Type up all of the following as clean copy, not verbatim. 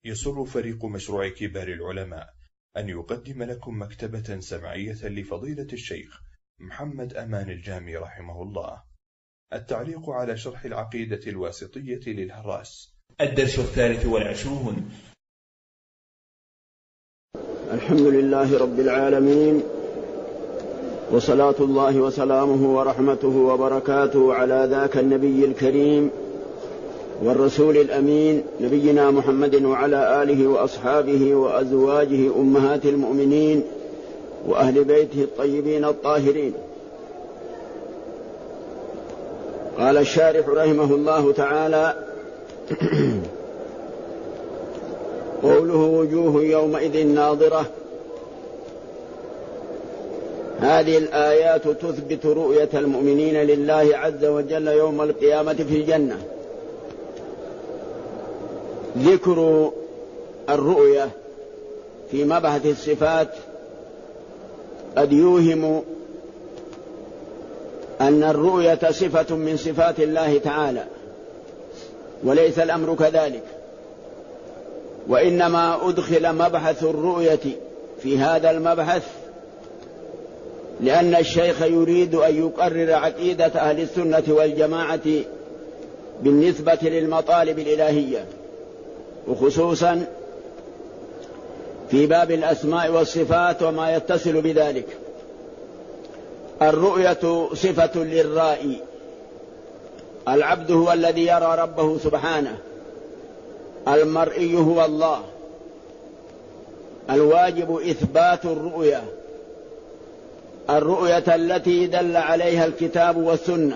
يسر فريق مشروع كبار العلماء أن يقدم لكم مكتبة سمعية لفضيلة الشيخ محمد أمان الجامي رحمه الله. التعليق على شرح العقيدة الواسطية للهراس، الدرس 23. الحمد لله رب العالمين، وصلاة الله وسلامه ورحمته وبركاته على ذاك النبي الكريم والرسول الأمين نبينا محمد وعلى آله وأصحابه وأزواجه أمهات المؤمنين وأهل بيته الطيبين الطاهرين. قال الشارح رحمه الله تعالى: قوله وجوه يومئذ ناظرة، هذه الآيات تثبت رؤية المؤمنين لله عز وجل يوم القيامة في الجنة. ذكر الرؤية في مبحث الصفات قد يوهم أن الرؤية صفة من صفات الله تعالى، وليس الأمر كذلك، وإنما أدخل مبحث الرؤية في هذا المبحث لأن الشيخ يريد أن يقرر عقيدة أهل السنة والجماعة بالنسبة للمطالب الإلهية، وخصوصا في باب الأسماء والصفات وما يتصل بذلك. الرؤية صفة للرائي، العبد هو الذي يرى ربه سبحانه، المرئي هو الله. الواجب إثبات الرؤية التي دل عليها الكتاب والسنة،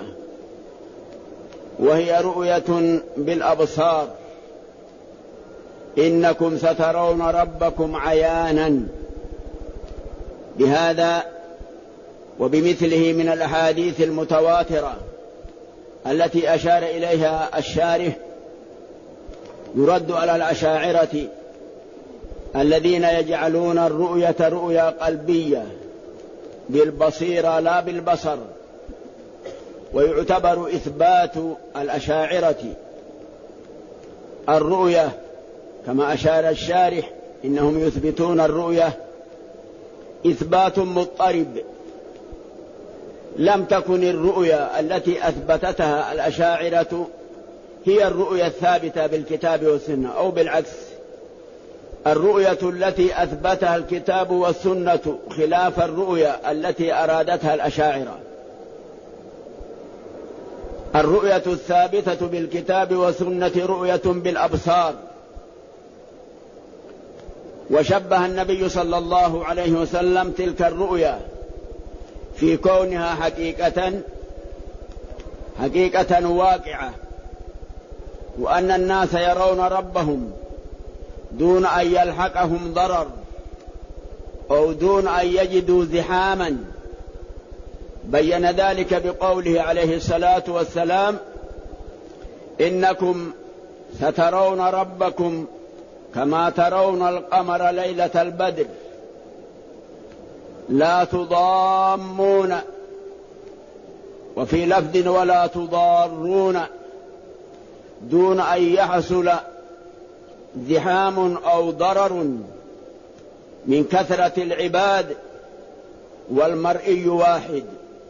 وهي رؤية بالأبصار. إنكم سترون ربكم عيانا، بهذا وبمثله من الأحاديث المتواترة التي أشار إليها الشارح يرد على الأشاعرة الذين يجعلون الرؤية رؤيا قلبية بالبصيرة لا بالبصر. ويعتبر إثبات الأشاعرة الرؤية كما أشار الشارح إنهم يثبتون الرؤية إثبات مضطرب. لم تكن الرؤيا التي أثبتتها الأشاعرة هي الرؤيا الثابتة بالكتاب والسنة، أو بالعكس، الرؤية التي أثبتها الكتاب والسنة خلاف الرؤيا التي أرادتها الأشاعرة. الرؤية الثابتة بالكتاب والسنة رؤية بالأبصار. وشبه النبي صلى الله عليه وسلم تلك الرؤيا في كونها حقيقة واقعة، وأن الناس يرون ربهم دون أن يلحقهم ضرر أو دون أن يجدوا زحاما. بين ذلك بقوله عليه الصلاة والسلام: إنكم سترون ربكم كما ترون القمر ليلة البدر لا تضامون، وفي لفظ ولا تضارون، دون أن يحصل زحام أو ضرر من كثرة العباد والمرئي واحد.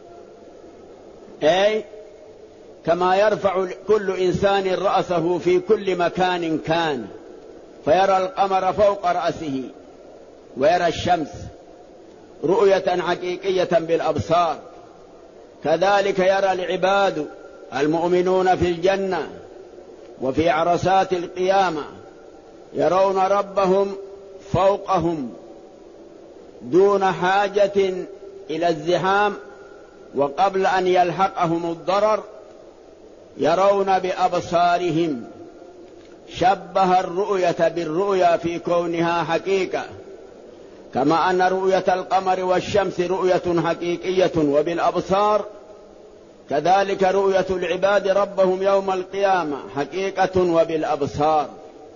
أي كما يرفع كل إنسان رأسه في كل مكان كان فيرى القمر فوق رأسه ويرى الشمس رؤية حقيقية بالأبصار، كذلك يرى العباد المؤمنون في الجنة وفي عرصات القيامة يرون ربهم فوقهم دون حاجة إلى الزحام، وقبل أن يلحقهم الضرر يرون بأبصارهم. شبه الرؤية بالرؤيا في كونها حقيقة، كما أن رؤية القمر والشمس رؤية حقيقية وبالأبصار، كذلك رؤية العباد ربهم يوم القيامة حقيقة وبالأبصار.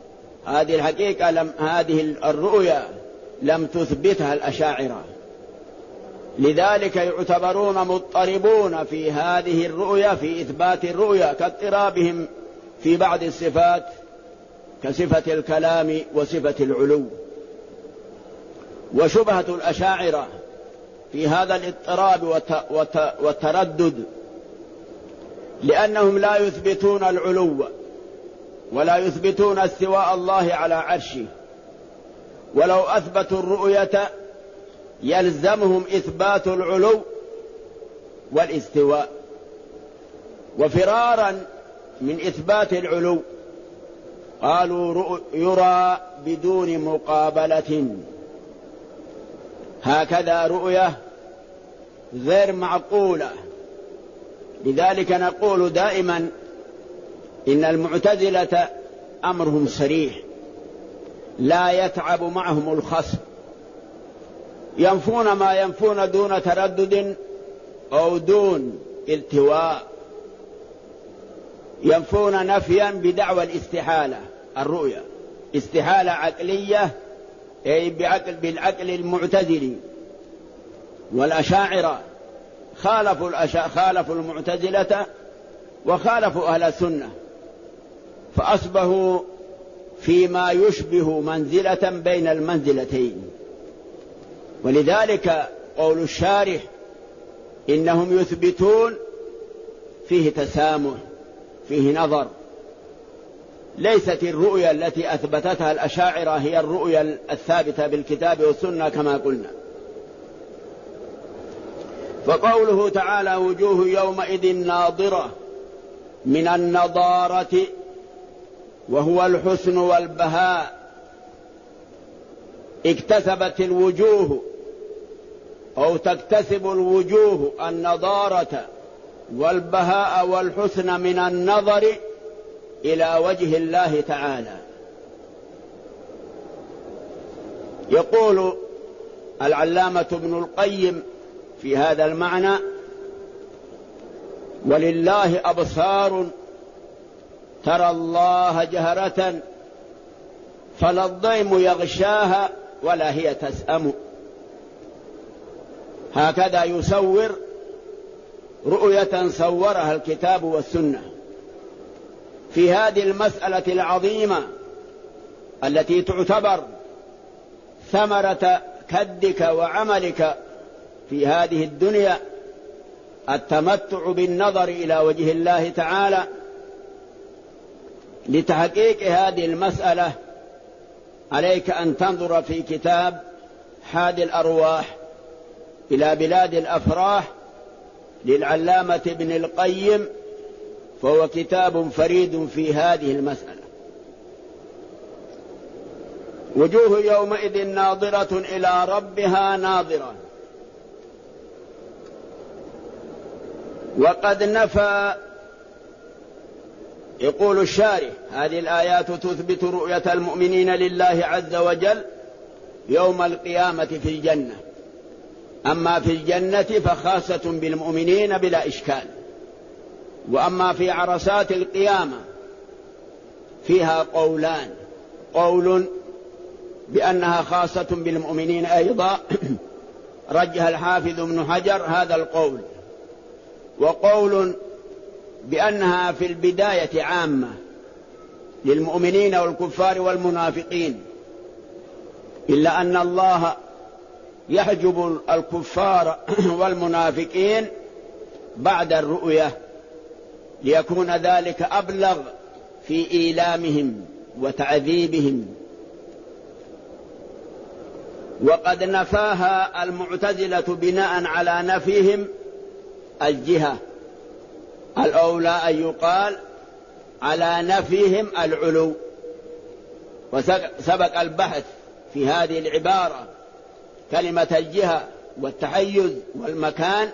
هذه الرؤيا لم تثبتها الأشاعرة، لذلك يعتبرون مضطربون في هذه الرؤيا، في إثبات الرؤيا، كاضطرابهم في بعض الصفات كصفة الكلام وصفة العلو. وشبهة الأشاعرة في هذا الاضطراب والتردد لأنهم لا يثبتون العلو ولا يثبتون استواء الله على عرشه، ولو أثبتوا الرؤية يلزمهم إثبات العلو والاستواء. وفرارا من إثبات العلو قالوا يرى بدون مقابلة، هكذا رؤية غير معقولة. لذلك نقول دائما إن المعتزلة أمرهم صريح لا يتعب معهم الخصم، ينفون ما ينفون دون تردد أو دون التواء، ينفون نفيا بدعوى الاستحالة. الرؤيا استحالة عقلية أي بالعقل المعتزلي، والأشاعرة خالفوا المعتزلة وخالفوا أهل السنة، فأصبحوا فيما يشبه منزلة بين المنزلتين. ولذلك قول الشارح إنهم يثبتون فيه تسامح، فيه نظر. ليست الرؤيا التي أثبتتها الأشاعرة هي الرؤيا الثابتة بالكتاب والسنة كما قلنا. فقوله تعالى وجوه يومئذ ناظرة من النضارة وهو الحسن والبهاء، اكتسبت الوجوه أو تكتسب الوجوه النضارة والبهاء والحسن من النظر إلى وجه الله تعالى. يقول العلامة ابن القيم في هذا المعنى ولله أبصار ترى الله جهرة فلا الضيم يغشاها ولا هي تسأم. هكذا يصور رؤية صورها الكتاب والسنة في هذه المسألة العظيمة التي تعتبر ثمرة كدك وعملك في هذه الدنيا، التمتع بالنظر إلى وجه الله تعالى. لتحقيق هذه المسألة عليك أن تنظر في كتاب حادي الأرواح إلى بلاد الأفراح للعلامة ابن القيم، فهو كتاب فريد في هذه المسألة. وجوه يومئذ ناظرة إلى ربها ناظرة. وقد نفى، يقول الشارح هذه الآيات تثبت رؤية المؤمنين لله عز وجل يوم القيامة في الجنة. أما في الجنة فخاصة بالمؤمنين بلا إشكال، وأما في عرصات القيامة فيها قولان: قول بأنها خاصة بالمؤمنين أيضا رجح الحافظ ابن حجر هذا القول، وقول بأنها في البداية عامة للمؤمنين والكفار والمنافقين، إلا أن الله يحجب الكفار والمنافقين بعد الرؤية ليكون ذلك أبلغ في إيلامهم وتعذيبهم. وقد نفاها المعتزلة بناء على نفيهم الجهة، الأولى أن يقال على نفيهم العلو. وسبق البحث في هذه العبارة كلمة الجهة والتحيز والمكان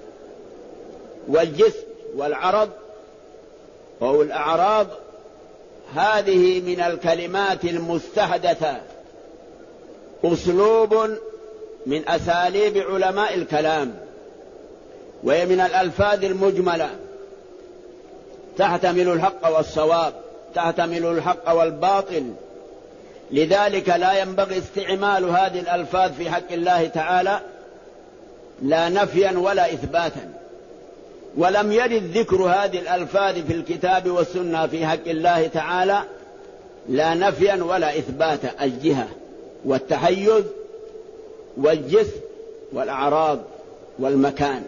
والجسم والعرض أو الأعراض، هذه من الكلمات المستحدثة، أسلوب من أساليب علماء الكلام، وهي من الألفاظ المجملة تحتمل الحق والصواب، تحتمل الحق والباطل. لذلك لا ينبغي استعمال هذه الألفاظ في حق الله تعالى لا نفيا ولا إثباتا. ولم يرد ذكر هذه الألفاظ في الكتاب والسنة في حق الله تعالى لا نفيا ولا إثباتا، الجهة والتحيز والجسم والأعراض والمكان.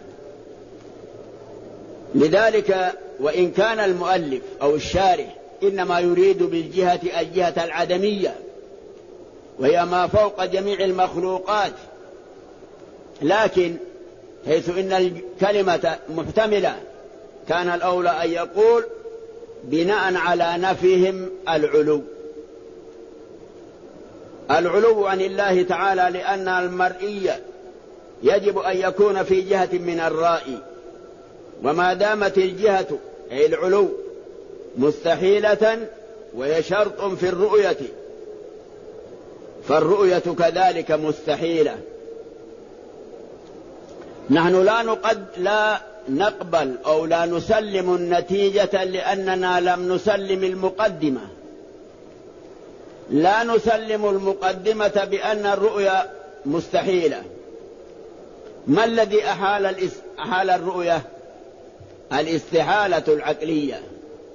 لذلك وإن كان المؤلف أو الشارح إنما يريد بالجهة الجهة العدمية وهي ما فوق جميع المخلوقات، لكن حيث إن الكلمة محتملة كان الأولى أن يقول بناء على نفيهم العلو عن الله تعالى، لأن المرئي يجب أن يكون في جهة من الرائي، وما دامت الجهة أي العلو مستحيلة وهي شرط في الرؤية، فالرؤية كذلك مستحيلة. نحن لا نقبل أو لا نسلم النتيجة لأننا لم نسلم المقدمة. لا نسلم المقدمة بأن الرؤية مستحيلة. ما الذي أحال الرؤية؟ الاستحالة العقلية،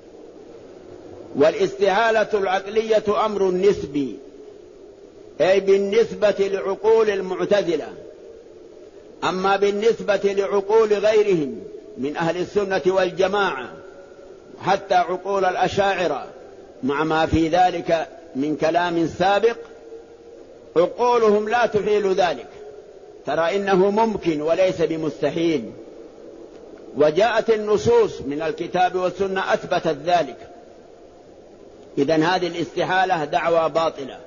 والاستحالة العقلية أمر نسبي، أي بالنسبة لعقول المعتزلة. أما بالنسبة لعقول غيرهم من أهل السنة والجماعة حتى عقول الأشاعرة مع ما في ذلك من كلام سابق، عقولهم لا تحيل ذلك، ترى إنه ممكن وليس بمستحيل، وجاءت النصوص من الكتاب والسنة أثبتت ذلك. إذن هذه الاستحالة دعوى باطلة.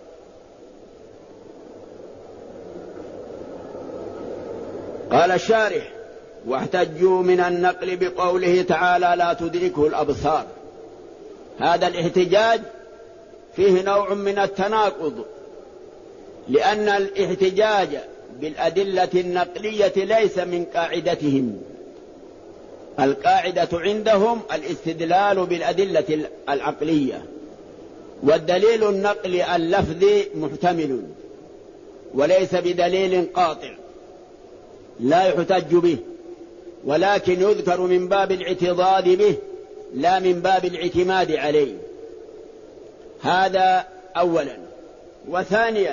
قال الشارح: واحتجوا من النقل بقوله تعالى لا تدركه الأبصار. هذا الاحتجاج فيه نوع من التناقض، لأن الاحتجاج بالأدلة النقلية ليس من قاعدتهم. القاعدة عندهم الاستدلال بالأدلة العقلية، والدليل النقلي اللفظي محتمل وليس بدليل قاطع لا يحتج به، ولكن يذكر من باب الاعتضاد به لا من باب الاعتماد عليه. هذا أولا. وثانيا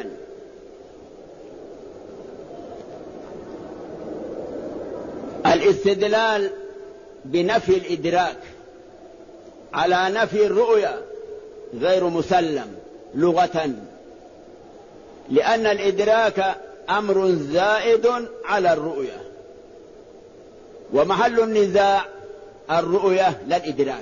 الاستدلال بنفي الإدراك على نفي الرؤيا غير مسلم لغة، لأن الإدراك أمر زائد على الرؤيا، ومحل النزاع الرؤية لا الإدراك،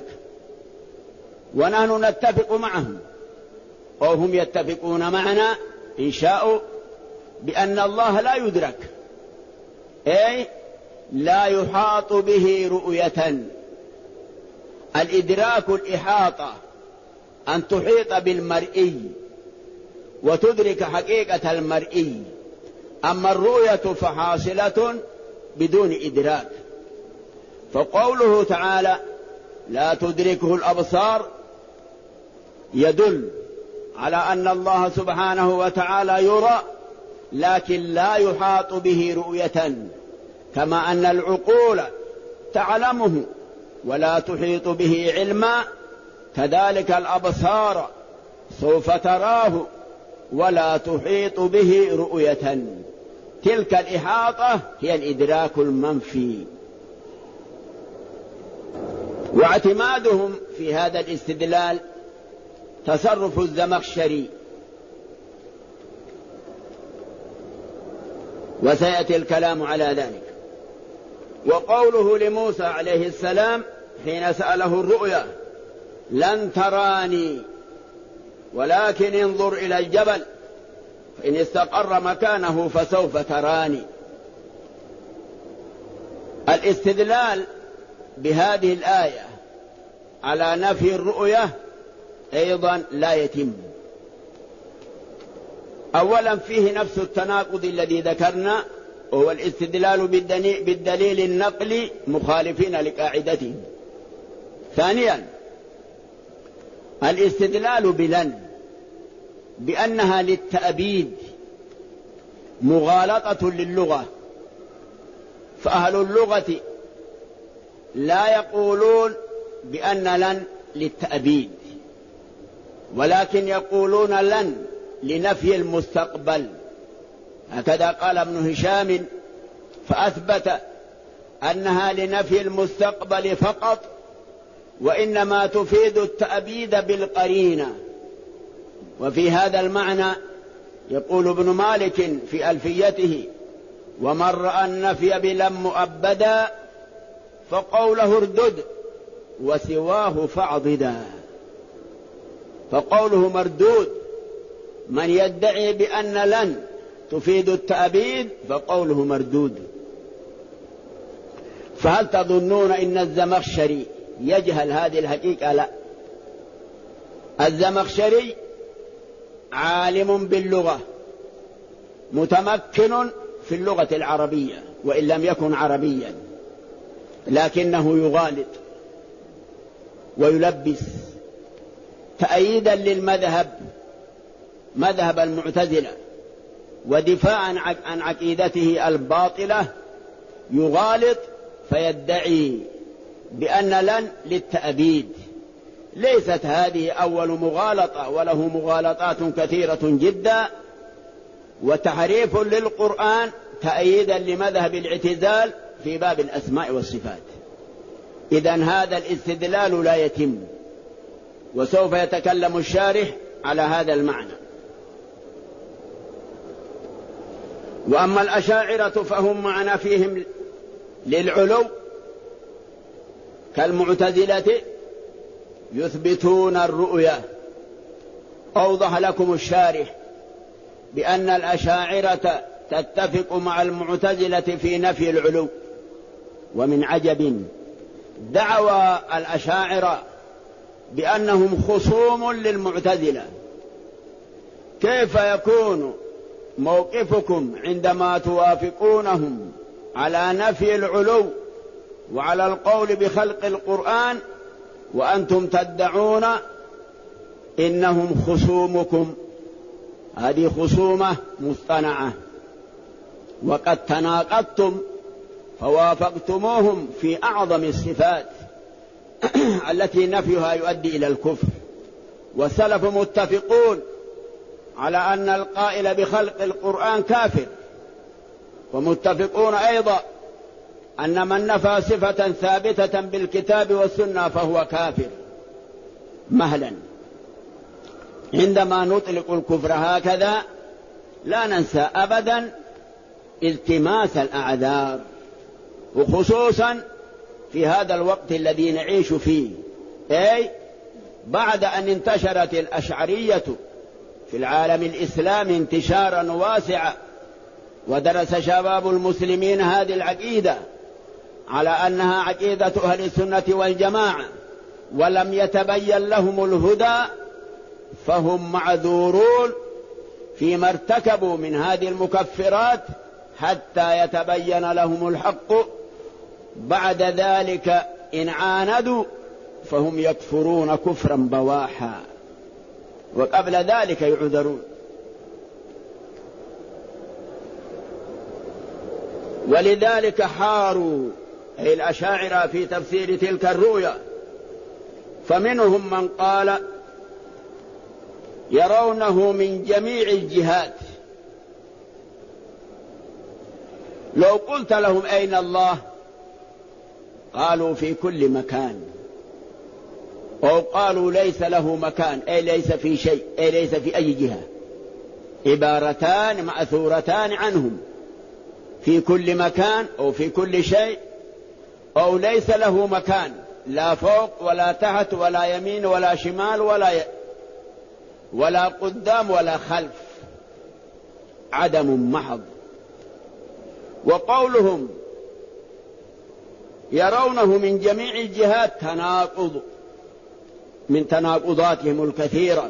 ونحن نتفق معهم وهم يتفقون معنا إن شاءوا بأن الله لا يدرك، أي لا يحاط به رؤية. الإدراك الإحاطة، أن تحيط بالمرئي وتدرك حقيقة المرئي، أما الرؤية فحاصلة بدون إدراك. فقوله تعالى لا تدركه الأبصار يدل على أن الله سبحانه وتعالى يرى لكن لا يحاط به رؤية، كما أن العقول تعلمه ولا تحيط به علما، كذلك الأبصار سوف تراه ولا تحيط به رؤية. تلك الإحاطة هي الإدراك المنفي. واعتمادهم في هذا الاستدلال تصرف الزمخشري، وسيأتي الكلام على ذلك. وقوله لموسى عليه السلام حين سأله الرؤيا لن تراني ولكن انظر إلى الجبل فإن استقر مكانه فسوف تراني. الاستدلال بهذه الآية على نفي الرؤية أيضا لا يتم. أولا فيه نفس التناقض الذي ذكرنا، وهو الاستدلال بالدليل النقلي مخالفين لقاعدته. ثانيا الاستدلال بلن بأنها للتأبيد مغالطة للغة، فأهل اللغة لا يقولون بأن لن للتأبيد، ولكن يقولون لن لنفي المستقبل، هكذا قال ابن هشام، فأثبت أنها لنفي المستقبل فقط، وإنما تفيد التأبيد بالقرينة. وفي هذا المعنى يقول ابن مالك في ألفيته: ومن رأى النفي بلم مؤبدا فقوله اردد وسواه فاعضدا. فقوله مردود، من يدعي بأن لن تفيد التأبيد فقوله مردود. فهل تظنون إن الزمخشري يجهل هذه الحقيقة؟ لا، الزمخشري عالم باللغة، متمكن في اللغة العربية وإن لم يكن عربيا، لكنه يغالط ويلبس تأييدا للمذهب، مذهب المعتزلة، ودفاعا عن عقيدته الباطلة، يغالط فيدعي بأن لن للتأبيد. ليست هذه أول مغالطة، وله مغالطات كثيرة جدا، وتحريف للقرآن تأييدا لمذهب الاعتزال في باب الأسماء والصفات. إذن هذا الاستدلال لا يتم، وسوف يتكلم الشارح على هذا المعنى. وأما الأشاعرة فهم مع نفيهم للعلو كالمعتزلة يثبتون الرؤية. أوضح لكم الشارح بأن الأشاعرة تتفق مع المعتزلة في نفي العلو. ومن عجب دعوى الأشاعرة بأنهم خصوم للمعتزلة. كيف يكون موقفكم عندما توافقونهم على نفي العلو وعلى القول بخلق القرآن وأنتم تدعون إنهم خصومكم؟ هذه خصومة مصطنعة، وقد تناقضتم فوافقتموهم في أعظم الصفات التي نفيها يؤدي إلى الكفر. والسلف متفقون على أن القائل بخلق القرآن كافر، ومتفقون أيضا أن من نفى صفة ثابتة بالكتاب والسنة فهو كافر. مهلا، عندما نطلق الكفر هكذا لا ننسى أبدا التماس الأعذار، وخصوصا في هذا الوقت الذي نعيش فيه، أي بعد أن انتشرت الأشعرية في العالم الإسلامي انتشارا واسعا، ودرس شباب المسلمين هذه العقيدة على أنها عقيدة أهل السنة والجماعة، ولم يتبين لهم الهدى، فهم معذورون فيما ارتكبوا من هذه المكفرات حتى يتبين لهم الحق. بعد ذلك إن عاندوا فهم يكفرون كفرا بواحا، وقبل ذلك يعذرون. ولذلك حاروا أي الأشاعرة في تفسير تلك الرؤيا، فمنهم من قال يرونه من جميع الجهات. لو قلت لهم أين الله قالوا في كل مكان، أو قالوا ليس له مكان أي ليس في شيء أي ليس في أي جهة، عبارتان مأثورتان عنهم، في كل مكان أو في كل شيء، أو ليس له مكان، لا فوق ولا تحت ولا يمين ولا شمال ولا قدام ولا خلف، عدم محض. وقولهم يرونه من جميع الجهات تناقض من تناقضاتهم الكثيرة.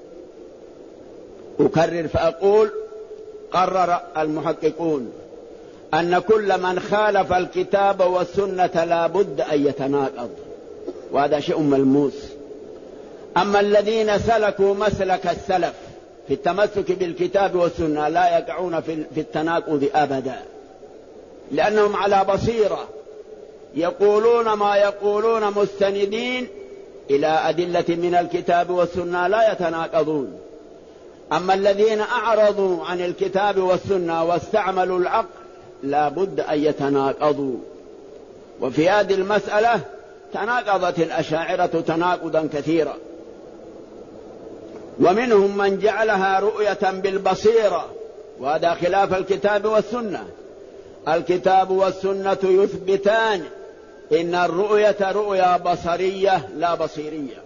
أكرر فأقول: قرر المحققون أن كل من خالف الكتاب والسنة لا بد أن يتناقض، وهذا شيء ملموس. أما الذين سلكوا مسلك السلف في التمسك بالكتاب والسنة لا يقعون في التناقض أبدا، لأنهم على بصيرة، يقولون ما يقولون مستندين إلى أدلة من الكتاب والسنة لا يتناقضون. أما الذين أعرضوا عن الكتاب والسنة واستعملوا العقل لا بد أن يتناقضوا. وفي هذه المسألة تناقضت الأشاعرة تناقضا كثيرا، ومنهم من جعلها رؤية بالبصيرة، وهذا خلاف الكتاب والسنة. الكتاب والسنة يثبتان إن الرؤية رؤيا بصرية لا بصيرية.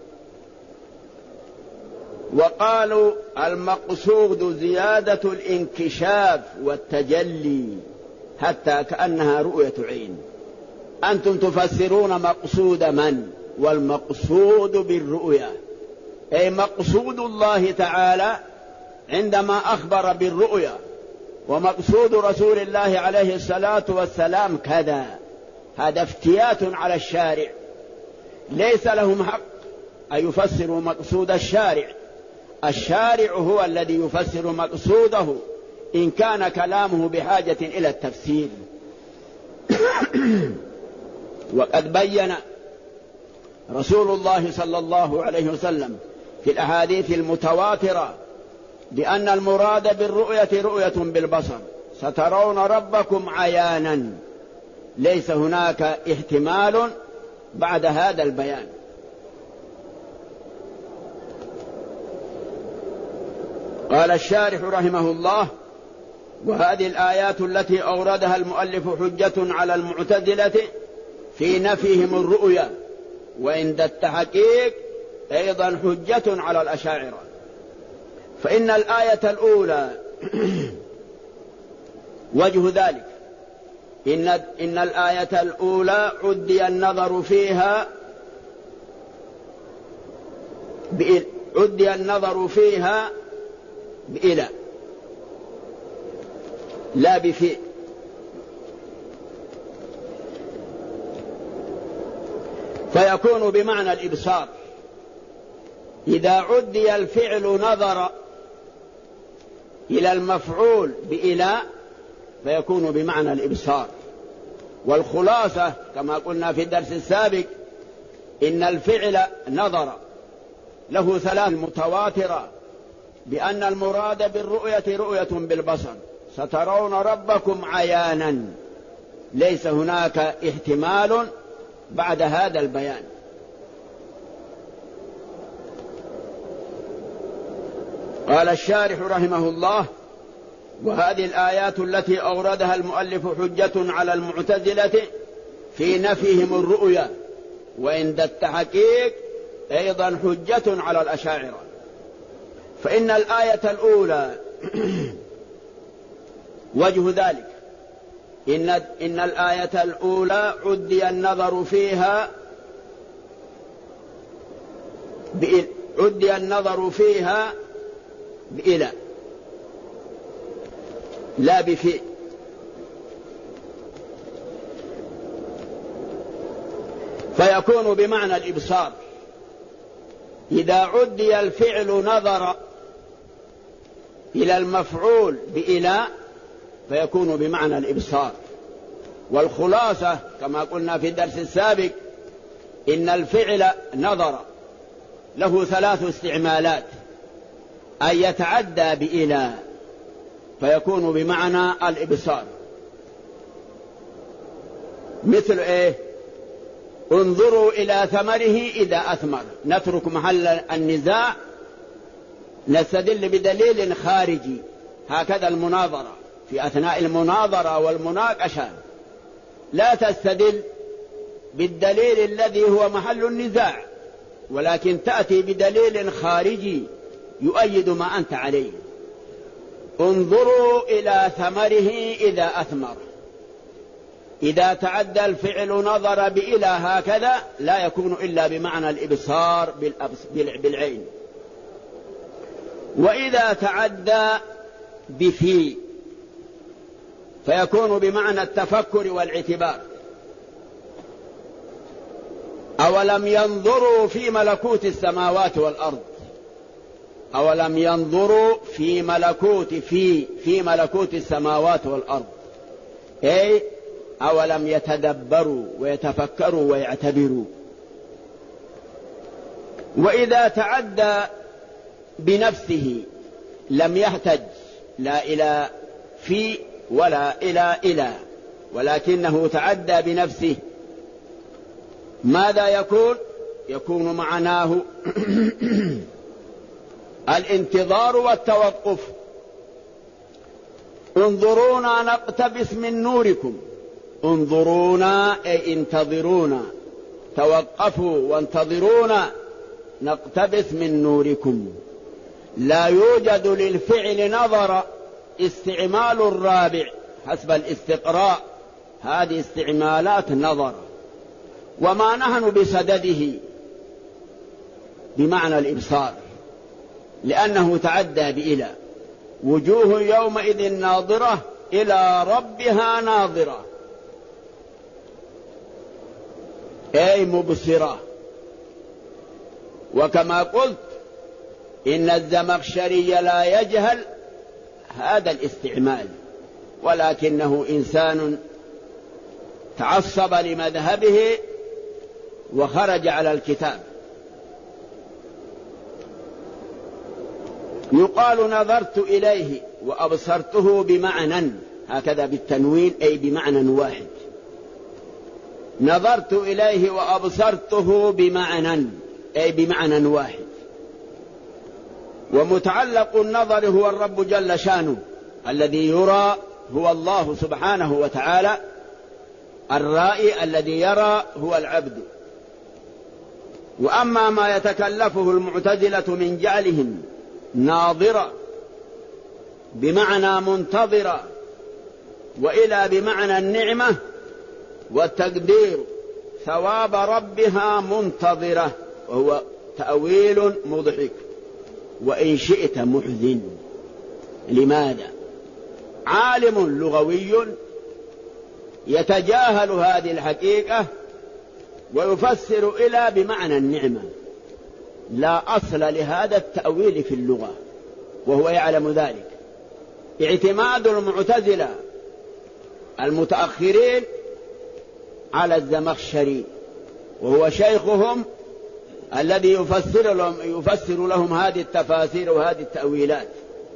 وقالوا المقصود زيادة الانكشاف والتجلي حتى كأنها رؤية عين. أنتم تفسرون مقصود من؟ والمقصود بالرؤيا أي مقصود الله تعالى عندما أخبر بالرؤيا، ومقصود رسول الله عليه الصلاة والسلام كذا. هذا افتيات على الشارع، ليس لهم حق أن يفسروا مقصود الشارع. الشارع هو الذي يفسر مقصوده إن كان كلامه بحاجة إلى التفسير. وقد بين رسول الله صلى الله عليه وسلم في الأحاديث المتواترة بأن المراد بالرؤية رؤية بالبصر، سترون ربكم عيانا، ليس هناك احتمال بعد هذا البيان. قال الشارح رحمه الله: وهذه الآيات التي أوردها المؤلف حجة على المعتزلة في نفيهم الرؤيا، وعند التحقيق أيضا حجة على الأشاعرة. فإن الآية الأولى وجه ذلك إن الآية الأولى عدي النظر فيها بإلى لا بفي، فيكون بمعنى الإبصار. إذا عدي الفعل نظر إلى المفعول بإلى فيكون بمعنى الإبصار. والخلاصة كما قلنا في الدرس السابق إن الفعل نظر له ثلاث متواترة بأن المراد بالرؤية رؤية بالبصر، سترون ربكم عيانا، ليس هناك احتمال بعد هذا البيان. قال الشارح رحمه الله: وهذه الآيات التي أوردها المؤلف حجة على المعتزلة في نفيهم الرؤيا، وعند التحقيق أيضا حجة على الأشاعرة. فإن الآية الأولى وجه ذلك إن الآية الأولى عدي النظر فيها بإلى لا بفي، فيكون بمعنى الإبصار. إذا عدي الفعل نظر إلى المفعول بإلى فيكون بمعنى الإبصار. والخلاصة كما قلنا في الدرس السابق إن الفعل نظر له ثلاث استعمالات: أن يتعدى بإلى فيكون بمعنى الإبصار، مثل إيه؟ انظروا إلى ثمره إذا أثمر. نترك محل النزاع نستدل بدليل خارجي. هكذا المناظرة في أثناء المناظرة والمناقشة لا تستدل بالدليل الذي هو محل النزاع، ولكن تأتي بدليل خارجي يؤيد ما أنت عليه. انظروا إلى ثمره إذا أثمر. إذا تعدى الفعل نظر بإلى هكذا لا يكون إلا بمعنى الإبصار بالعين. وإذا تعدى بفي فيكون بمعنى التفكر والاعتبار. أولم ينظروا في ملكوت السماوات والأرض، أولم ينظروا في ملكوت السماوات والأرض، أي أولم يتدبروا ويتفكروا ويعتبروا. وإذا تعدى بنفسه لم يحتج لا إلى في ولا إلى ولكنه تعدى بنفسه، ماذا يكون معناه الانتظار والتوقف. انظرونا نقتبس من نوركم، انظرونا أي انتظرونا، توقفوا وانتظرونا نقتبس من نوركم. لا يوجد للفعل نظر استعمال الرابع حسب الاستقراء، هذه استعمالات نظر، وما نحن بصدده بمعنى الإبصار، لأنه تعدى بإلى. وجوه يومئذ ناظرة إلى ربها ناظرة، أي مبصرة. وكما قلت إن الزمخشري لا يجهل هذا الاستعمال، ولكنه إنسان تعصب لمذهبه وخرج على الكتاب. يقال نظرت إليه وأبصرته بمعنى، هكذا بالتنوين أي بمعنى واحد. نظرت إليه وأبصرته بمعنى أي بمعنى واحد. ومتعلق النظر هو الرب جل شانه، الذي يرى هو الله سبحانه وتعالى، الرائي الذي يرى هو العبد. وأما ما يتكلفه المعتزلة من جعلهم ناظرة بمعنى منتظرة وإلى بمعنى النعمة والتقدير ثواب ربها منتظرة، وهو تأويل مضحك وإن شئت محزن. لماذا؟ عالم لغوي يتجاهل هذه الحقيقة ويفسر إلى بمعنى النعمة، لا أصل لهذا التأويل في اللغة وهو يعلم ذلك. اعتماد المعتزلة المتأخرين على الزمخشري وهو شيخهم الذي يفسر لهم هذه التفاسير وهذه التأويلات.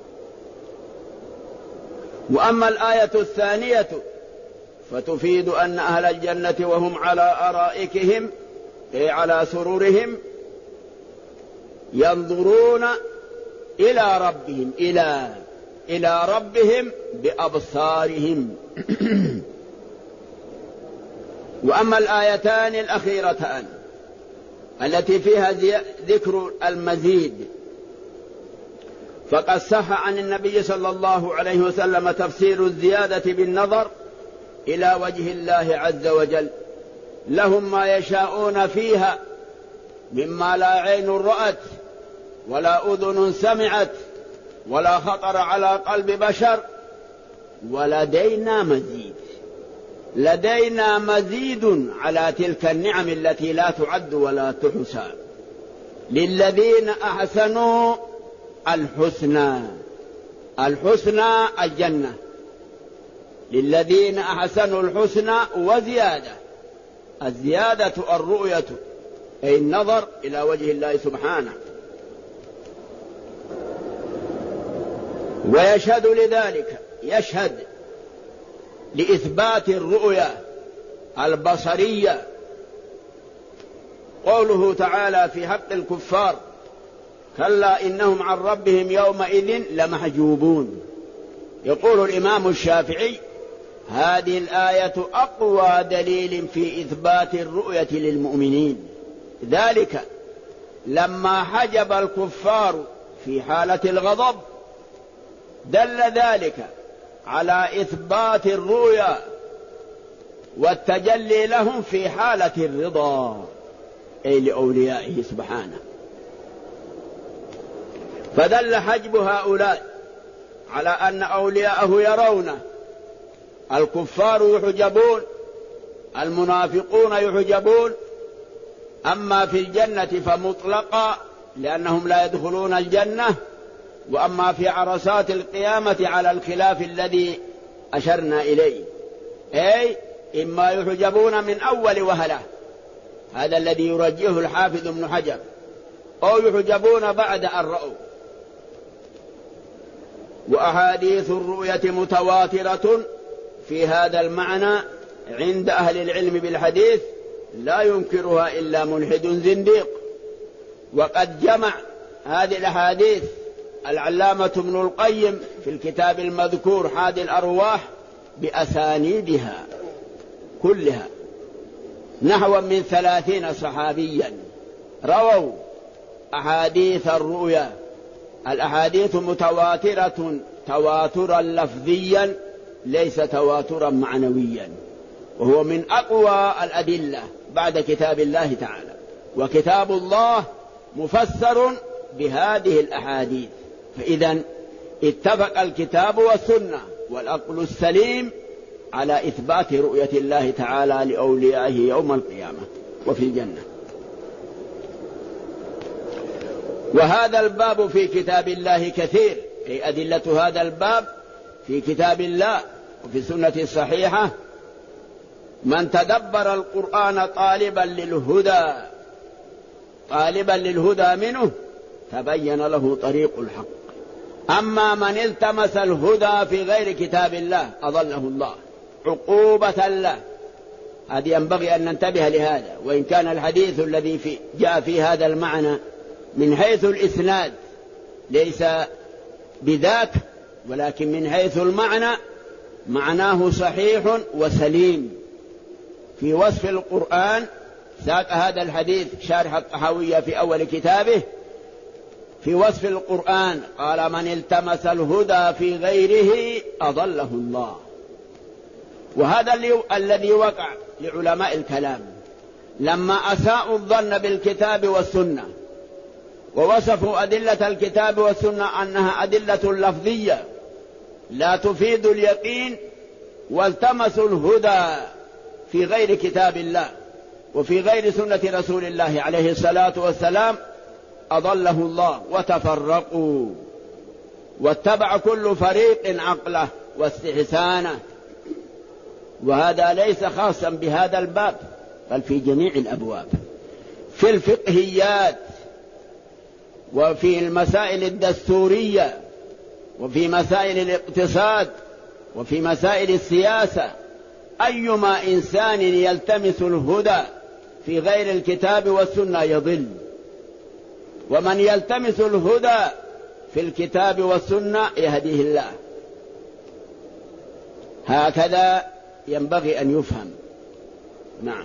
وأما الآية الثانية فتفيد أن أهل الجنة وهم على أرائكهم أي على سرورهم ينظرون إلى ربهم إلى ربهم بأبصارهم. وأما الآيتان الأخيرتان التي فيها ذكر المزيد فقد صح عن النبي صلى الله عليه وسلم تفسير الزيادة بالنظر إلى وجه الله عز وجل. لهم ما يشاءون فيها مما لا عين رأت ولا أذن سمعت ولا خطر على قلب بشر ولدينا مزيد. لدينا مزيد على تلك النعم التي لا تعد ولا تحصى. للذين أحسنوا الحسنى، الحسنى الجنة، للذين أحسنوا الحسنى وزيادة. الزيادة الرؤية أي النظر إلى وجه الله سبحانه. ويشهد لذلك، يشهد لإثبات الرؤية البصرية قوله تعالى في حق الكفار كلا إنهم عن ربهم يومئذ لمحجوبون. يقول الإمام الشافعي هذه الآية أقوى دليل في إثبات الرؤية للمؤمنين، ذلك لما حجب الكفار في حالة الغضب دل ذلك على إثبات الرؤيا والتجلي لهم في حالة الرضا أي لأوليائه سبحانه. فدل حجب هؤلاء على أن أولياءه يرونه. الكفار يحجبون، المنافقون يحجبون. أما في الجنة فمطلقا لأنهم لا يدخلون الجنة، وأما في عرصات القيامة على الخلاف الذي أشرنا إليه، أي إما يحجبون من أول وهلة، هذا الذي يرجيه الحافظ ابن حجر، أو يحجبون بعد أن رأوا. وأحاديث الرؤية متواترة في هذا المعنى عند أهل العلم بالحديث لا ينكرها إلا ملحد زنديق. وقد جمع هذه الأحاديث العلامة ابن القيم في الكتاب المذكور حادي الأرواح بأسانيدها كلها، نحو من 30 صحابيا رووا أحاديث الرؤيا. الأحاديث متواترة تواترا لفظيا ليس تواترا معنويا، وهو من أقوى الأدلة بعد كتاب الله تعالى. وكتاب الله مفسر بهذه الأحاديث، فإذا اتفق الكتاب والسنة والعقل السليم على إثبات رؤية الله تعالى لأوليائه يوم القيامة وفي الجنة. وهذا الباب في كتاب الله كثير، أي أدلة هذا الباب في كتاب الله وفي السنة الصحيحة. من تدبر القرآن طالبا للهدى منه تبين له طريق الحق. أما من التمس الهدى في غير كتاب الله أضله الله عقوبة له. هذه ينبغي أن ننتبه لهذا. وإن كان الحديث الذي جاء في هذا المعنى من حيث الإسناد ليس بذاك، ولكن من حيث المعنى معناه صحيح وسليم. في وصف القرآن ساق هذا الحديث شارح الطحاوية في أول كتابه في وصف القرآن، قال من التمس الهدى في غيره أضله الله. وهذا الذي وقع لعلماء الكلام لما أساءوا الظن بالكتاب والسنة ووصفوا أدلة الكتاب والسنة أنها أدلة لفظية لا تفيد اليقين، والتمسوا الهدى في غير كتاب الله وفي غير سنة رسول الله عليه الصلاة والسلام أضله الله وتفرقوا، واتبع كل فريق عقله واستحسانه. وهذا ليس خاصا بهذا الباب بل في جميع الأبواب، في الفقهيات وفي المسائل الدستورية وفي مسائل الاقتصاد وفي مسائل السياسة. أيما إنسان يلتمس الهدى في غير الكتاب والسنة يضل، ومن يلتمس الهدى في الكتاب والسنة يهديه الله. هكذا ينبغي أن يفهم. نعم.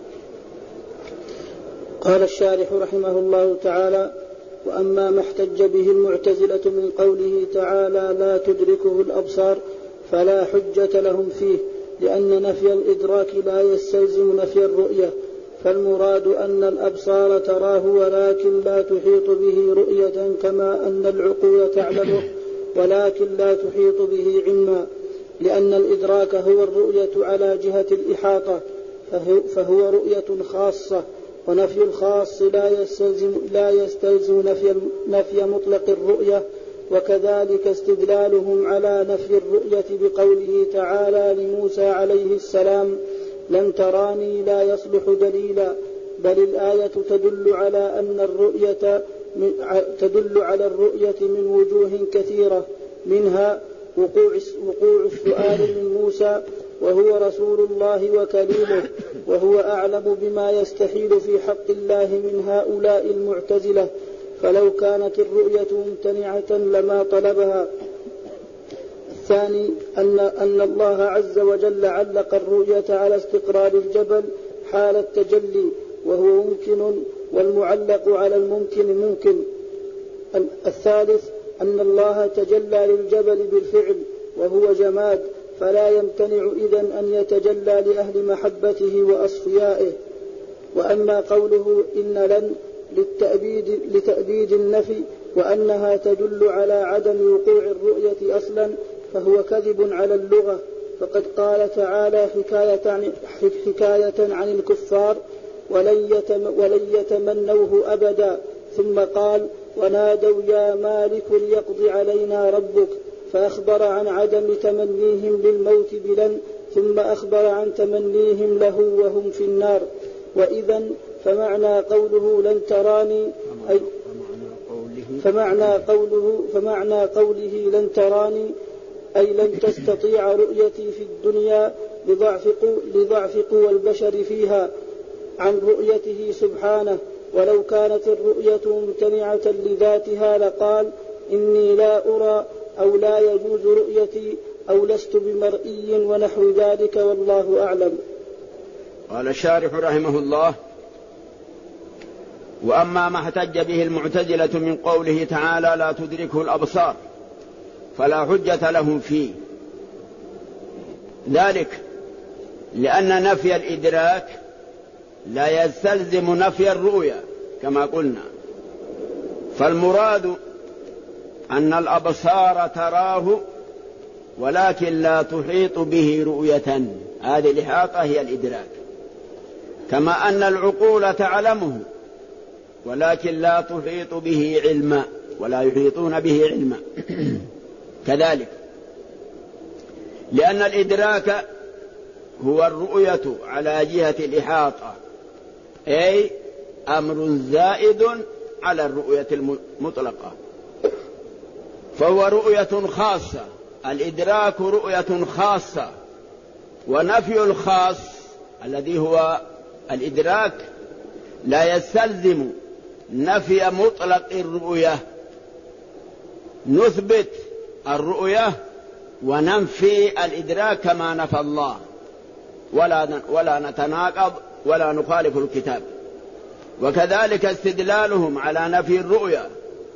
قال الشارح رحمه الله تعالى: وأما ما احتج به المعتزلة من قوله تعالى لا تدركه الأبصار فلا حجة لهم فيه، لأن نفي الإدراك لا يستلزم نفي الرؤية، فالمراد أن الأبصار تراه ولكن لا تحيط به رؤية، كما أن العقول تعلمه ولكن لا تحيط به علما، لأن الإدراك هو الرؤية على جهة الإحاطة، فهو رؤية خاصة، ونفي الخاص لا يستلزم نفي مطلق الرؤية. وكذلك استدلالهم على نفي الرؤية بقوله تعالى لموسى عليه السلام لن تراني لا يصلح دليلا، بل الآية تدل على الرؤية من وجوه كثيرة، منها وقوع السؤال من موسى وهو رسول الله وكليمه، وهو أعلم بما يستحيل في حق الله من هؤلاء المعتزلة، فلو كانت الرؤية ممتنعة لما طلبها. الثاني أن الله عز وجل علق الرؤية على استقرار الجبل حال التجلي وهو ممكن، والمعلق على الممكن ممكن. الثالث أن الله تجلى للجبل بالفعل وهو جماد، فلا يمتنع إذن أن يتجلى لأهل محبته وأصفيائه. وأما قوله إن لن لتأبيد النفي وأنها تدل على عدم وقوع الرؤية أصلا فهو كذب على اللغة، فقد قال تعالى حكاية عن الكفار ولن يتمنوه أبدا، ثم قال ونادوا يا مالك ليقضي علينا ربك، فأخبر عن عدم تمنيهم للموت بلن، ثم أخبر عن تمنيهم له وهم في النار. وإذن فمعنى قوله لن تراني فمعنى قوله لن تراني أي لن تستطيع رؤيتي في الدنيا لضعف قوى البشر فيها عن رؤيته سبحانه. ولو كانت الرؤية ممتنعة لذاتها لقال إني لا أرى أو لا يجوز رؤيتي أو لست بمرئي ونحو ذلك، والله أعلم. قال الشارح رحمه الله: وأما ما احتج به المعتزلة من قوله تعالى لا تدركه الأبصار فلا حجة لهم فيه، ذلك لأن نفي الإدراك لا يستلزم نفي الرؤية كما قلنا، فالمراد أن الأبصار تراه ولكن لا تحيط به رؤية، هذه الإحاطة هي الإدراك، كما أن العقول تعلمه ولكن لا تحيط به علما ولا يحيطون به علما كذلك، لأن الإدراك هو الرؤية على جهة الإحاطة، أي أمر زائد على الرؤية المطلقة، فهو رؤية خاصة، الإدراك رؤية خاصة، ونفي الخاص الذي هو الإدراك لا يستلزم نفي مطلق الرؤية، نثبت الرؤية وننفي الإدراك كما نفى الله، ولا نتناقض ولا نخالف الكتاب. وكذلك استدلالهم على نفي الرؤيا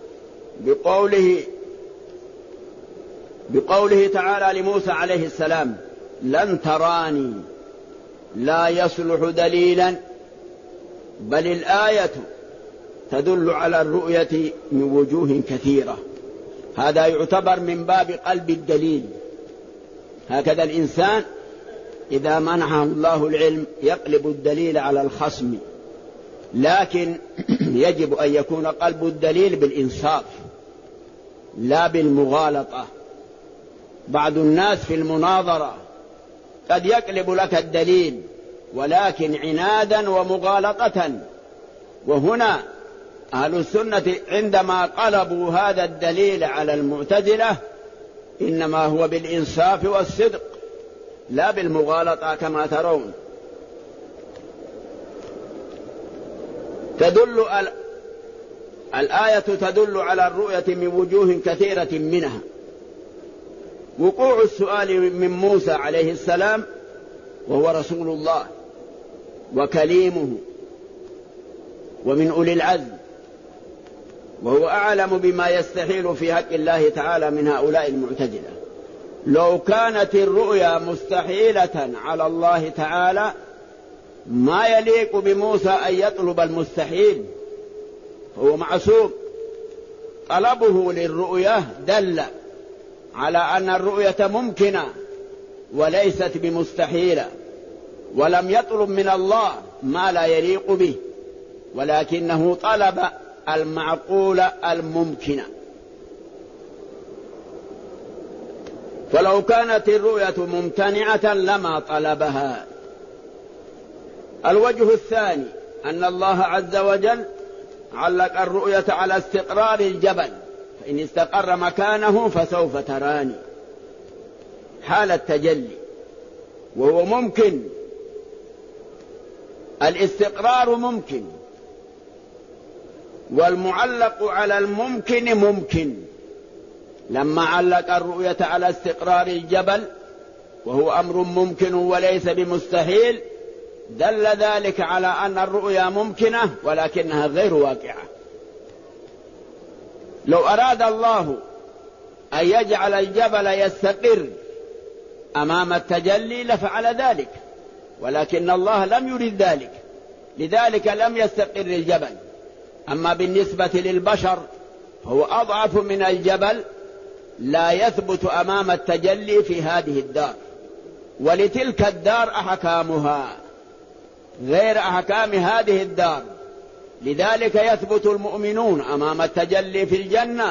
بقوله تعالى لموسى عليه السلام لن تراني لا يصلح دليلا، بل الآية تدل على الرؤية من وجوه كثيرة، هذا يعتبر من باب قلب الدليل. هكذا الإنسان إذا منحه الله العلم يقلب الدليل على الخصم، لكن يجب أن يكون قلب الدليل بالإنصاف لا بالمغالطة. بعض الناس في المناظرة قد يقلب لك الدليل ولكن عنادا ومغالطة، وهنا أهل السنة عندما قلبوا هذا الدليل على المعتزلة إنما هو بالإنصاف والصدق لا بالمغالطة كما ترون. الآية تدل على الرؤية من وجوه كثيرة، منها وقوع السؤال من موسى عليه السلام وهو رسول الله وكليمه ومن أولي العزم، وهو أعلم بما يستحيل في حق الله تعالى من هؤلاء المعتزلة. لو كانت الرؤيا مستحيلة على الله تعالى ما يليق بموسى أن يطلب المستحيل، هو معصوم. طلبه للرؤيا دل على أن الرؤية ممكنة وليست بمستحيلة، ولم يطلب من الله ما لا يليق به، ولكنه طلب المعقول الممكن. فلو كانت الرؤية ممتنعة لما طلبها. الوجه الثاني أن الله عز وجل علق الرؤية على استقرار الجبل، فإن استقر مكانه فسوف تراني، حال التجلي، وهو ممكن، الاستقرار ممكن، والمعلق على الممكن ممكن. لما علق الرؤية على استقرار الجبل وهو أمر ممكن وليس بمستحيل دل ذلك على أن الرؤيا ممكنة ولكنها غير واقعة. لو أراد الله أن يجعل الجبل يستقر أمام التجلي لفعل ذلك، ولكن الله لم يرد ذلك، لذلك لم يستقر الجبل. أما بالنسبة للبشر فهو أضعف من الجبل، لا يثبت أمام التجلي في هذه الدار، ولتلك الدار أحكامها غير أحكام هذه الدار، لذلك يثبت المؤمنون أمام التجلي في الجنة،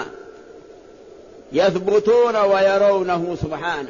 يثبتون ويرونه سبحانه.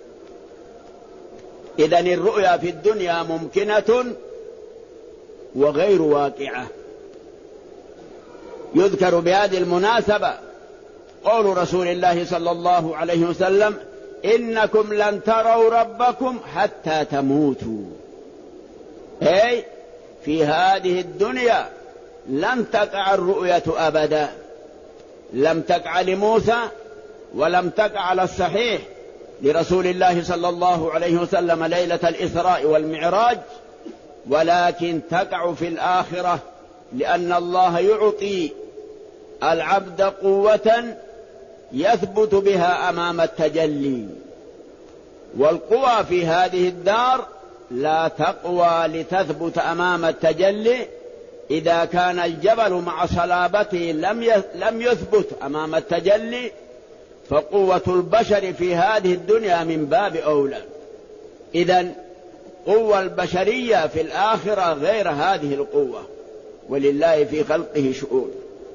إذن الرؤيا في الدنيا ممكنة وغير واقعة. يذكر بهذه المناسبة قول رسول الله صلى الله عليه وسلم: إنكم لن تروا ربكم حتى تموتوا. أي في هذه الدنيا لن تقع الرؤية أبدا، لم تقع لموسى ولم تقع على الصحيح لرسول الله صلى الله عليه وسلم ليلة الإسراء والمعراج، ولكن تقع في الآخرة، لأن الله يعطي العبد قوة يثبت بها أمام التجلي، والقوى في هذه الدار لا تقوى لتثبت أمام التجلي. إذا كان الجبل مع صلابته لم يثبت أمام التجلي، فقوة البشر في هذه الدنيا من باب أولى. إذن قوة البشرية في الآخرة غير هذه القوة، ولله في خلقه شؤون.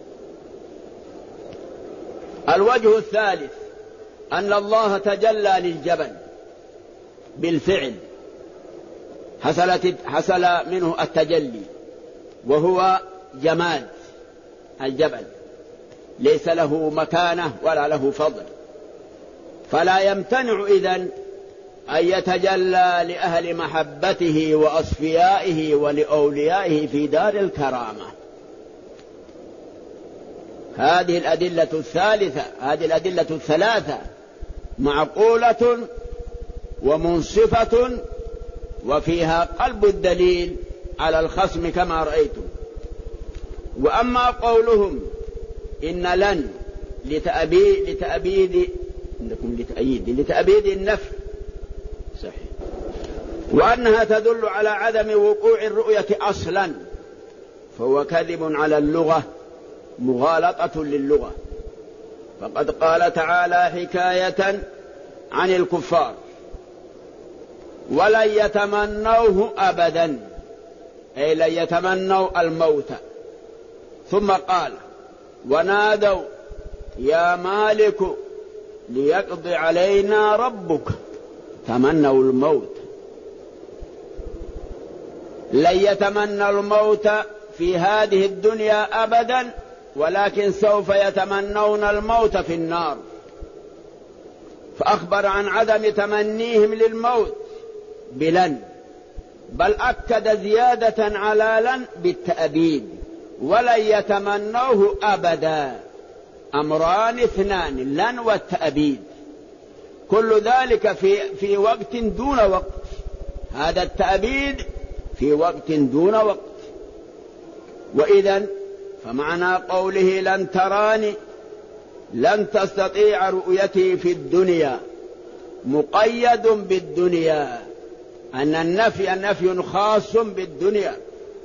الوجه الثالث أن الله تجلى للجبل بالفعل، حصل منه التجلي، وهو جماد الجبل، ليس له مكانة ولا له فضل، فلا يمتنع إذن أن يتجلى لأهل محبته وأصفيائه ولأوليائه في دار الكرامة. هذه الأدلة الثلاثة معقولة ومنصفة، وفيها قلب الدليل على الخصم كما رأيتم. وأما قولهم إن لن لتأبيد النفي صحيح، وأنها تدل على عدم وقوع الرؤية أصلا، فهو كذب على اللغة مغالطة للغة. فقد قال تعالى حكاية عن الكفار: ولن يتمنوه أبدا، أي لن يتمنوا الموت. ثم قال: ونادوا يا مالك ليقضي علينا ربك. تمنوا الموت، لن يتمنى الموت في هذه الدنيا أبدا، ولكن سوف يتمنون الموت في النار. فأخبر عن عدم تمنيهم للموت بلن، بل أكد زيادة على لن بالتأبيد: ولن يتمنوه أبدا. أمران اثنان، لن والتأبيد، كل ذلك في وقت دون وقت. هذا التأبيد في وقت دون وقت. وإذن فمعنى قوله لن تراني، لن تستطيع رؤيتي في الدنيا، مقيد بالدنيا، أن النفي خاص بالدنيا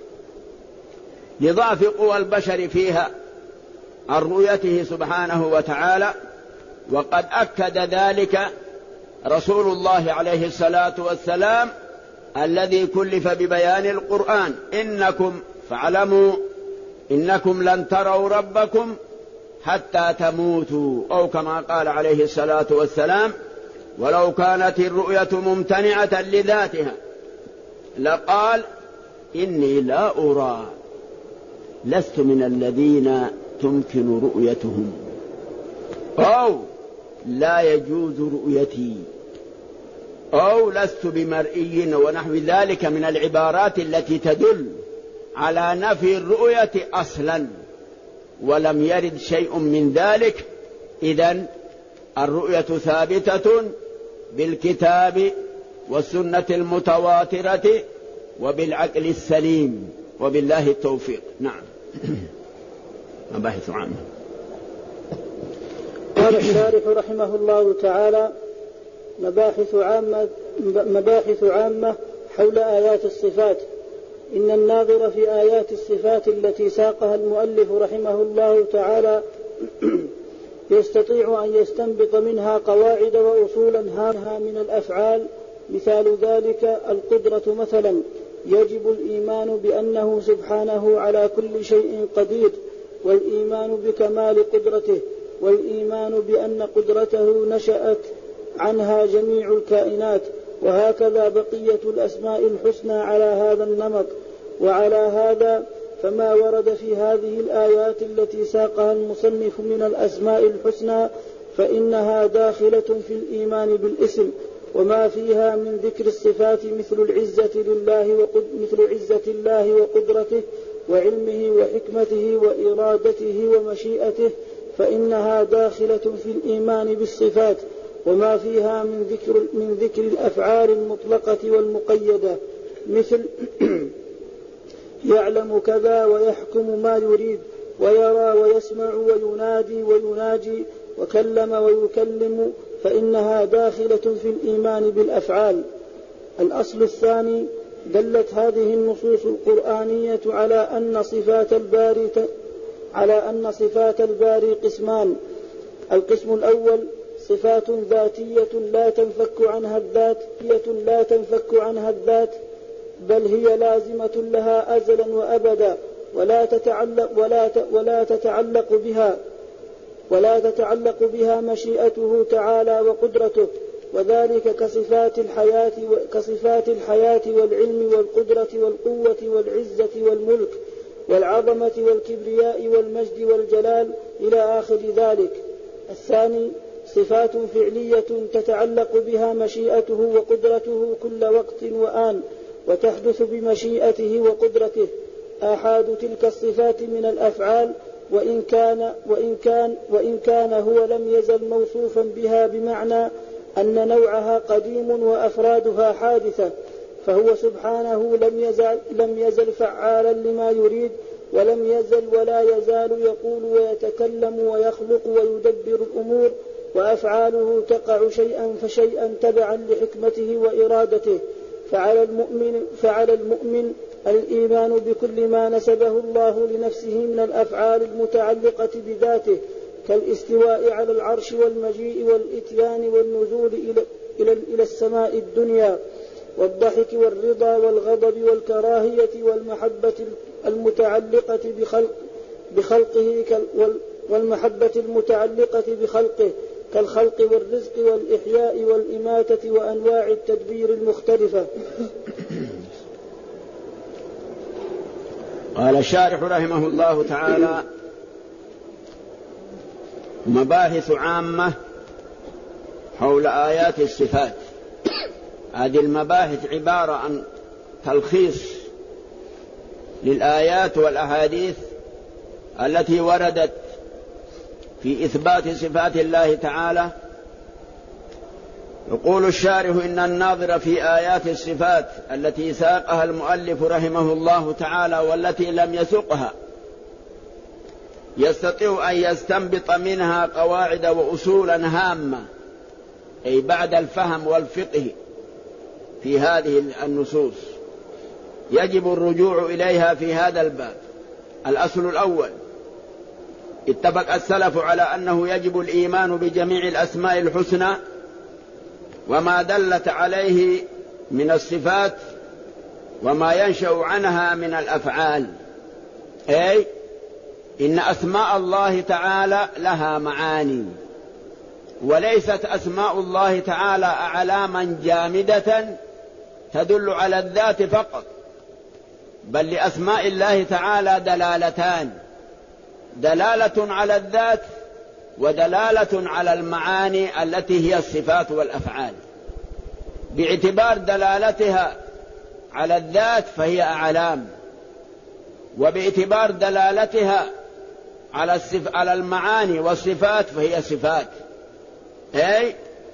لضعف قوى البشر فيها عن رؤيته سبحانه وتعالى. وقد أكد ذلك رسول الله عليه الصلاة والسلام الذي كلف ببيان القرآن: إنكم فاعلموا إنكم لن تروا ربكم حتى تموتوا، أو كما قال عليه الصلاة والسلام: ولو كانت الرؤية ممتنعة لذاتها لقال إني لا أرى، لست من الذين تمكن رؤيتهم، أو لا يجوز رؤيتي، أو لست بمرئي، ونحو ذلك من العبارات التي تدل على نفي الرؤية أصلا، ولم يرد شيء من ذلك. إذن الرؤية ثابتة بالكتاب والسنة المتواترة وبالعقل السليم، وبالله التوفيق. نعم. مباحث عامة. قال الشارح رحمه الله تعالى: مباحث عامة حول آيات الصفات. إن الناظر في آيات الصفات التي ساقها المؤلف رحمه الله تعالى يستطيع أن يستنبط منها قواعد وأصولا هامها من الأفعال. مثال ذلك القدرة مثلا، يجب الإيمان بأنه سبحانه على كل شيء قدير، والإيمان بكمال قدرته، والإيمان بأن قدرته نشأت عنها جميع الكائنات، وهكذا بقية الأسماء الحسنى على هذا النمط. وعلى هذا فما ورد في هذه الآيات التي ساقها المصنف من الأسماء الحسنى فإنها داخلة في الإيمان بالاسم، وما فيها من ذكر الصفات مثل عزة الله وقدرته وعلمه وحكمته وإرادته ومشيئته فإنها داخلة في الإيمان بالصفات، وما فيها من ذكر الأفعال المطلقة والمقيدة مثل يعلم كذا ويحكم ما يريد ويرى ويسمع وينادي ويناجي وكلم ويكلم فإنها داخلة في الإيمان بالأفعال. الأصل الثاني: دلت هذه النصوص القرآنية على أن صفات الباري قسمان: القسم الأول صفات ذاتية لا تنفك عنها الذات بل هي لازمة لها أزلا وأبدا ولا تتعلق بها مشيئته تعالى وقدرته، وذلك كصفات الحياة والعلم والقدرة والقوة والعزة والملك والعظمة والكبرياء والمجد والجلال إلى آخر ذلك. الثاني صفات فعلية تتعلق بها مشيئته وقدرته كل وقت وآن وتحدث بمشيئته وقدرته. آحاد تلك الصفات من الأفعال وإن كان هو لم يزل موصوفا بها بمعنى أن نوعها قديم وأفرادها حادثة، فهو سبحانه لم يزل فعالا لما يريد ولم يزل ولا يزال يقول ويتكلم ويخلق ويدبر الأمور، وأفعاله تقع شيئا فشيئا تبعا لحكمته وإرادته. فعلى المؤمن الإيمان بكل ما نسبه الله لنفسه من الأفعال المتعلقة بذاته كالاستواء على العرش والمجيء والإتيان والنزول إلى السماء الدنيا والضحك والرضا والغضب والكراهية والمحبة المتعلقة بخلقه كالخلق والرزق والإحياء والإماتة وأنواع التدبير المختلفة. قال الشارح رحمه الله تعالى: مباحث عامة حول آيات الصفات. هذه المباحث عبارة عن تلخيص للآيات والأحاديث التي وردت في إثبات صفات الله تعالى. يقول الشارح: إن الناظر في آيات الصفات التي ساقها المؤلف رحمه الله تعالى والتي لم يسقها يستطيع أن يستنبط منها قواعد وأصولا هامة، أي بعد الفهم والفقه في هذه النصوص يجب الرجوع إليها في هذا الباب. الأصل الأول: اتفق السلف على أنه يجب الإيمان بجميع الأسماء الحسنى وما دلت عليه من الصفات وما ينشأ عنها من الأفعال، أي إن أسماء الله تعالى لها معاني، وليست أسماء الله تعالى أعلاما جامدة تدل على الذات فقط، بل لأسماء الله تعالى دلالتان: دلالة على الذات ودلالة على المعاني التي هي الصفات والأفعال. باعتبار دلالتها على الذات فهي أعلام، وباعتبار دلالتها على المعاني والصفات فهي صفات. أي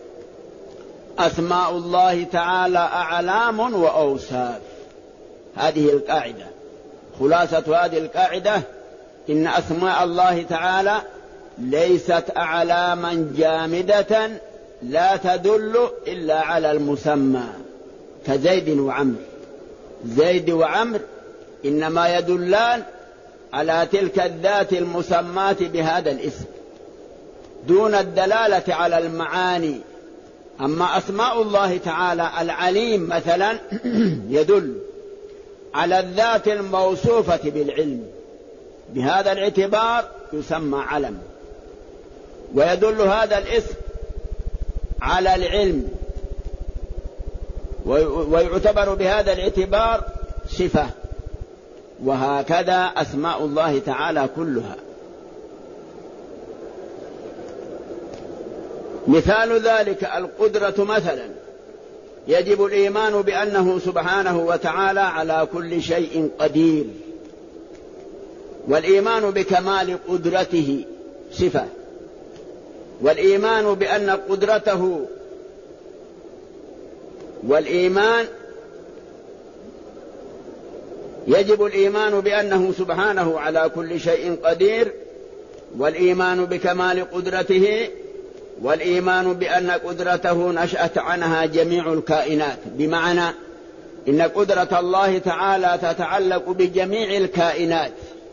أسماء الله تعالى أعلام وأوصاف. هذه القاعدة، خلاصة هذه القاعدة: إن أسماء الله تعالى ليست أعلاما جامدة لا تدل إلا على المسمى، كزيد وعمر. زيد وعمر إنما يدلان على تلك الذات المسماة بهذا الاسم دون الدلالة على المعاني. أما أسماء الله تعالى العليم مثلا يدل على الذات الموصوفة بالعلم، بهذا الاعتبار يسمى علم، ويدل هذا الاسم على العلم ويعتبر بهذا الاعتبار صفة. وهكذا أسماء الله تعالى كلها. مثال ذلك القدرة مثلا، يجب الإيمان بأنه سبحانه وتعالى على كل شيء قدير، والإيمان بكمال قدرته صفة، والإيمان بأن قدرته، والإيمان يجب الإيمان بأنه سبحانه على كل شيء قدير، والإيمان بكمال قدرته، والإيمان بأن قدرته نشأت عنها جميع الكائنات، بمعنى إن قدرة الله تعالى تتعلق بجميع الكائنات،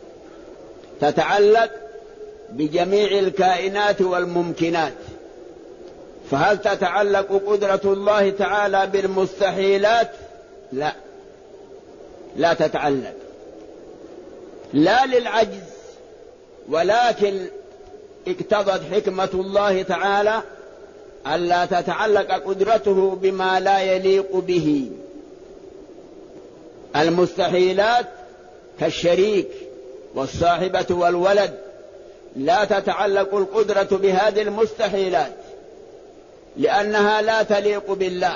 تتعلق بجميع الكائنات والممكنات. فهل تتعلق قدرة الله تعالى بالمستحيلات؟ لا، لا تتعلق، لا للعجز، ولكن اقتضت حكمة الله تعالى ألا تتعلق قدرته بما لا يليق به. المستحيلات كالشريك والصاحبة والولد لا تتعلق القدرة بهذه المستحيلات، لأنها لا تليق بالله.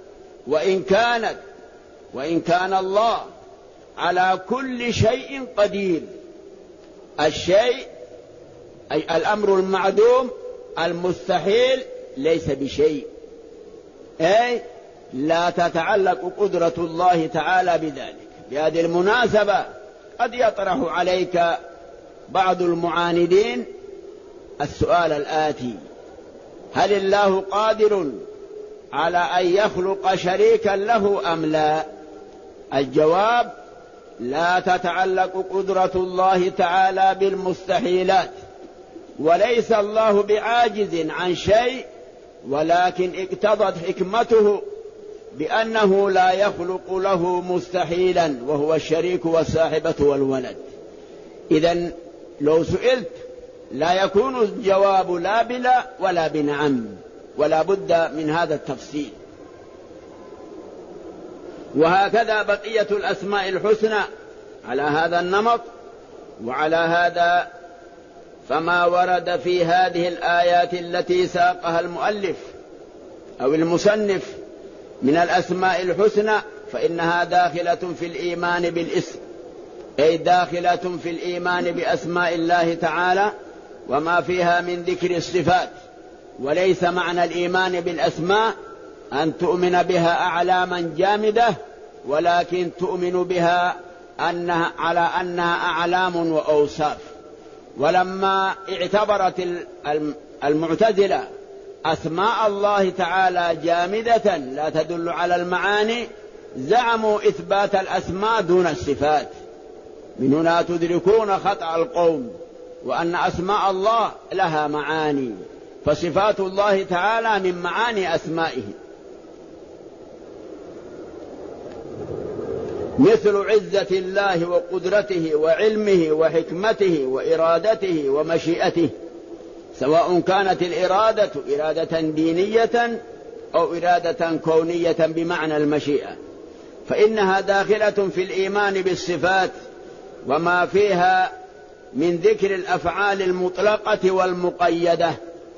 وإن كان الله على كل شيء قدير، الشيء أي الأمر المعدوم المستحيل ليس بشيء، أي لا تتعلق قدرة الله تعالى بذلك. بهذه المناسبة قد يطرح عليك بعض المعاندين السؤال الآتي: هل الله قادر على أن يخلق شريكا له أم لا؟ الجواب: لا تتعلق قدرة الله تعالى بالمستحيلات، وليس الله بعاجز عن شيء، ولكن اقتضت حكمته بأنه لا يخلق له مستحيلا، وهو الشريك والصاحبة والولد. إذن لو سئلت لا يكون الجواب لا بلا ولا بنعم، ولا بد من هذا التفصيل. وهكذا بقية الأسماء الحسنى على هذا النمط. وعلى هذا فما ورد في هذه الآيات التي ساقها المؤلف أو المصنف من الأسماء الحسنى فإنها داخلة في الإيمان بالاسم، أي داخلة في الإيمان بأسماء الله تعالى وما فيها من ذكر الصفات. وليس معنى الإيمان بالأسماء أن تؤمن بها أعلاما جامدة، ولكن تؤمن بها على أنها أعلام وأوصاف. ولما اعتبرت المعتزلة أسماء الله تعالى جامدة لا تدل على المعاني، زعموا إثبات الأسماء دون الصفات. من هنا تدركون خطأ القوم، وأن أسماء الله لها معاني، فصفات الله تعالى من معاني أسمائه، مثل عزة الله وقدرته وعلمه وحكمته وإرادته ومشيئته، سواء كانت الإرادة إرادة دينية أو إرادة كونية بمعنى المشيئة، فإنها داخلة في الإيمان بالصفات وما فيها من ذكر الأفعال المطلقة والمقيدة.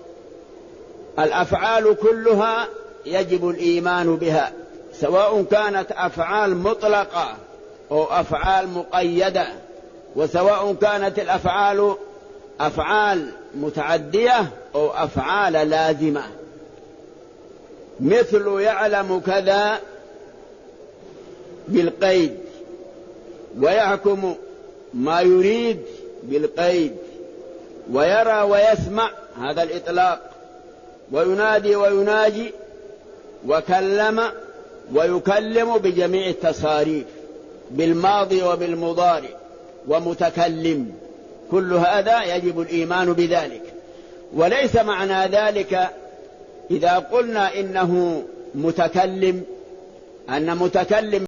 الأفعال كلها يجب الإيمان بها، سواء كانت أفعال مطلقة أو أفعال مقيدة، وسواء كانت الأفعال أفعال متعدية أو أفعال لازمة، مثل يعلم كذا بالقيد، ويحكم ما يريد بالقيد، ويرى ويسمع هذا الإطلاق، وينادي ويناجي، وكلم ويكلم بجميع التصاريف بالماضي وبالمضارع، ومتكلم، كل هذا يجب الإيمان بذلك. وليس معنى ذلك إذا قلنا إنه متكلم أن متكلم